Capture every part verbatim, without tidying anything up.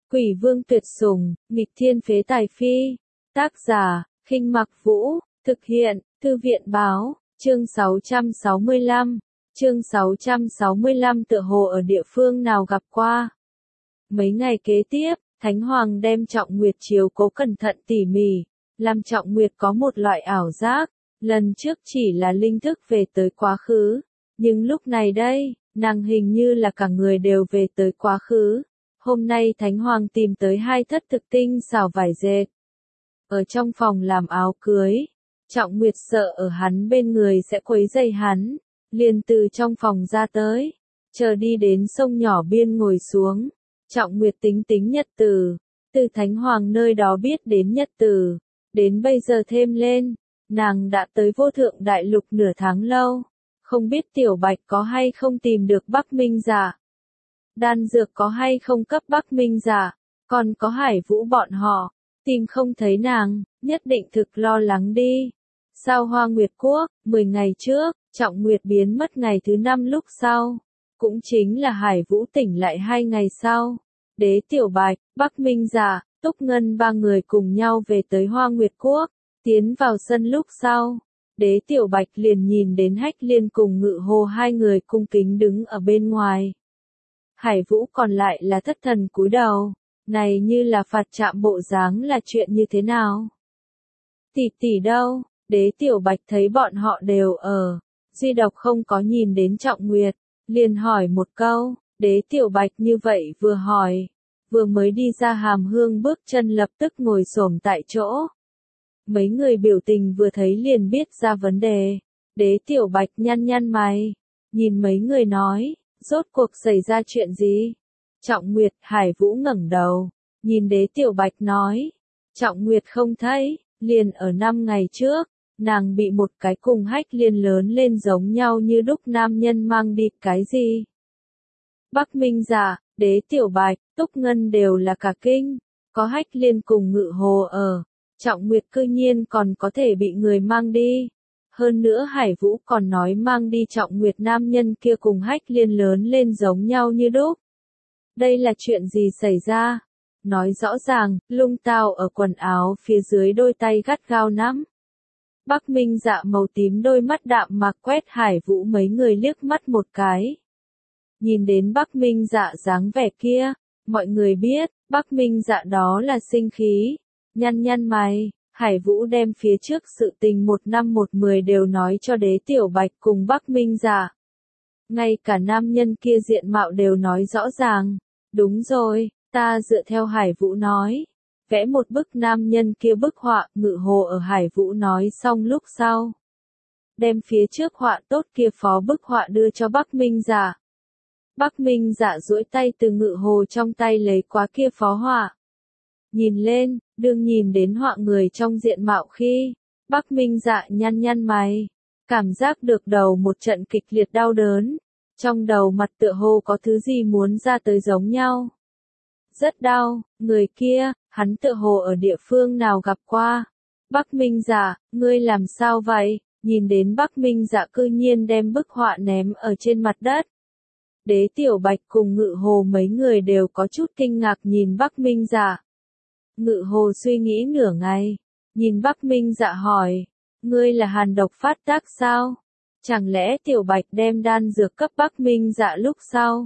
Quỷ vương tuyệt sủng, nghịch thiên phế tài phi. Tác giả, Khinh Mặc Vũ, thực hiện, Thư viện báo, chương sáu trăm sáu mươi lăm. Chương sáu trăm sáu mươi lăm tựa hồ ở địa phương nào gặp qua. Mấy ngày kế tiếp, Thánh Hoàng đem Trọng Nguyệt chiếu cố cẩn thận tỉ mỉ, làm Trọng Nguyệt có một loại ảo giác, lần trước chỉ là linh thức về tới quá khứ, nhưng lúc này đây, nàng hình như là cả người đều về tới quá khứ. Hôm nay Thánh Hoàng tìm tới hai thất thực tinh xảo vải dệt. Ở trong phòng làm áo cưới, Trọng Nguyệt sợ ở hắn bên người sẽ quấy rầy hắn, liền từ trong phòng ra tới, chờ đi đến sông nhỏ biên ngồi xuống. Trọng Nguyệt tính tính nhật từ, từ Thánh Hoàng nơi đó biết đến nhật từ, đến bây giờ thêm lên, nàng đã tới vô thượng đại lục nửa tháng lâu, không biết Tiểu Bạch có hay không tìm được Bắc Minh Dạ. Đan dược có hay không cấp Bắc Minh Dạ, còn có Hải Vũ bọn họ, tìm không thấy nàng, nhất định thực lo lắng đi. Sao Hoa Nguyệt Quốc, mười ngày trước, Trọng Nguyệt biến mất ngày thứ năm lúc sau, cũng chính là Hải Vũ tỉnh lại hai ngày sau. Đế Tiểu Bạch, Bắc Minh Dạ, Túc Ngân ba người cùng nhau về tới Hoa Nguyệt Quốc, tiến vào sân lúc sau. Đế Tiểu Bạch liền nhìn đến Hách Liên cùng Ngự Hồ hai người cung kính đứng ở bên ngoài. Hải Vũ còn lại là thất thần cúi đầu, này như là phạt chạm bộ dáng là chuyện như thế nào? Tỷ tỷ đâu? Đế Tiểu Bạch thấy bọn họ đều ở, duy độc không có nhìn đến Trọng Nguyệt, liền hỏi một câu. Đế Tiểu Bạch như vậy vừa hỏi, vừa mới đi ra Hàm Hương bước chân lập tức ngồi xổm tại chỗ. Mấy người biểu tình vừa thấy liền biết ra vấn đề. Đế Tiểu Bạch nhăn nhăn mày, nhìn mấy người nói, rốt cuộc xảy ra chuyện gì? Trọng Nguyệt, Hải Vũ ngẩng đầu, nhìn Đế Tiểu Bạch nói, Trọng Nguyệt không thấy, liền ở năm ngày trước, nàng bị một cái cùng Hách Liên lớn lên giống nhau như đúc nam nhân mang đi cái gì? Bắc Minh Dạ, Đế Tiểu Bạch, Túc Ngân đều là cả kinh, có Hách Liên cùng Ngự Hồ ở, Trọng Nguyệt cư nhiên còn có thể bị người mang đi. Hơn nữa Hải Vũ còn nói mang đi Trọng Nguyệt nam nhân kia cùng Hách Liên lớn lên giống nhau như đúc. Đây là chuyện gì xảy ra? Nói rõ ràng, Lung Tao ở quần áo phía dưới đôi tay gắt gao nắm. Bắc Minh Dạ màu tím đôi mắt đạm mạc quét Hải Vũ mấy người liếc mắt một cái. Nhìn đến Bắc Minh Dạ dáng vẻ kia, mọi người biết, Bắc Minh Dạ đó là sinh khí. Nhăn nhăn mày, Hải Vũ đem phía trước sự tình một năm một mười đều nói cho Đế Tiểu Bạch cùng Bắc Minh Dạ. Ngay cả nam nhân kia diện mạo đều nói rõ ràng. Đúng rồi, ta dựa theo Hải Vũ nói, vẽ một bức nam nhân kia bức họa. Ngự Hồ ở Hải Vũ nói xong lúc sau, đem phía trước họa tốt kia phó bức họa đưa cho Bắc Minh Dạ. Bắc Minh Dạ duỗi tay từ Ngự Hồ trong tay lấy quá kia phó họa. Nhìn lên, đương nhìn đến họa người trong diện mạo khi, Bắc Minh Dạ nhăn nhăn mày, cảm giác được đầu một trận kịch liệt đau đớn, trong đầu mặt tựa hồ có thứ gì muốn ra tới giống nhau. Rất đau, người kia, hắn tựa hồ ở địa phương nào gặp qua. Bắc Minh Dạ, ngươi làm sao vậy? Nhìn đến Bắc Minh Dạ cư nhiên đem bức họa ném ở trên mặt đất. Đế Tiểu Bạch cùng Ngự Hồ mấy người đều có chút kinh ngạc nhìn Bắc Minh Dạ. Ngự Hồ suy nghĩ nửa ngày, nhìn Bắc Minh Dạ hỏi, ngươi là hàn độc phát tác sao? Chẳng lẽ Tiểu Bạch đem đan dược cấp Bắc Minh Dạ lúc sau?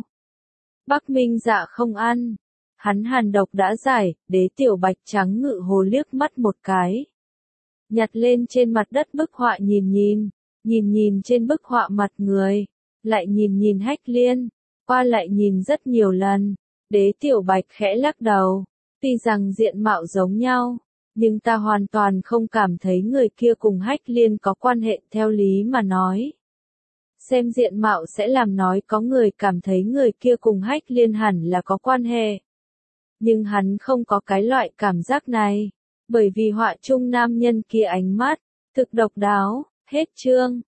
Bắc Minh Dạ không ăn, hắn hàn độc đã giải. Đế Tiểu Bạch trắng Ngự Hồ liếc mắt một cái, nhặt lên trên mặt đất bức họa nhìn nhìn, nhìn nhìn trên bức họa mặt người, lại nhìn nhìn Hách Liên, qua lại nhìn rất nhiều lần. Đế Tiểu Bạch khẽ lắc đầu, tuy rằng diện mạo giống nhau, nhưng ta hoàn toàn không cảm thấy người kia cùng Hách Liên có quan hệ. Theo lý mà nói, xem diện mạo sẽ làm nói có người cảm thấy người kia cùng Hách Liên hẳn là có quan hệ. Nhưng hắn không có cái loại cảm giác này, bởi vì họa chung nam nhân kia ánh mắt thực độc đáo. Hết chương.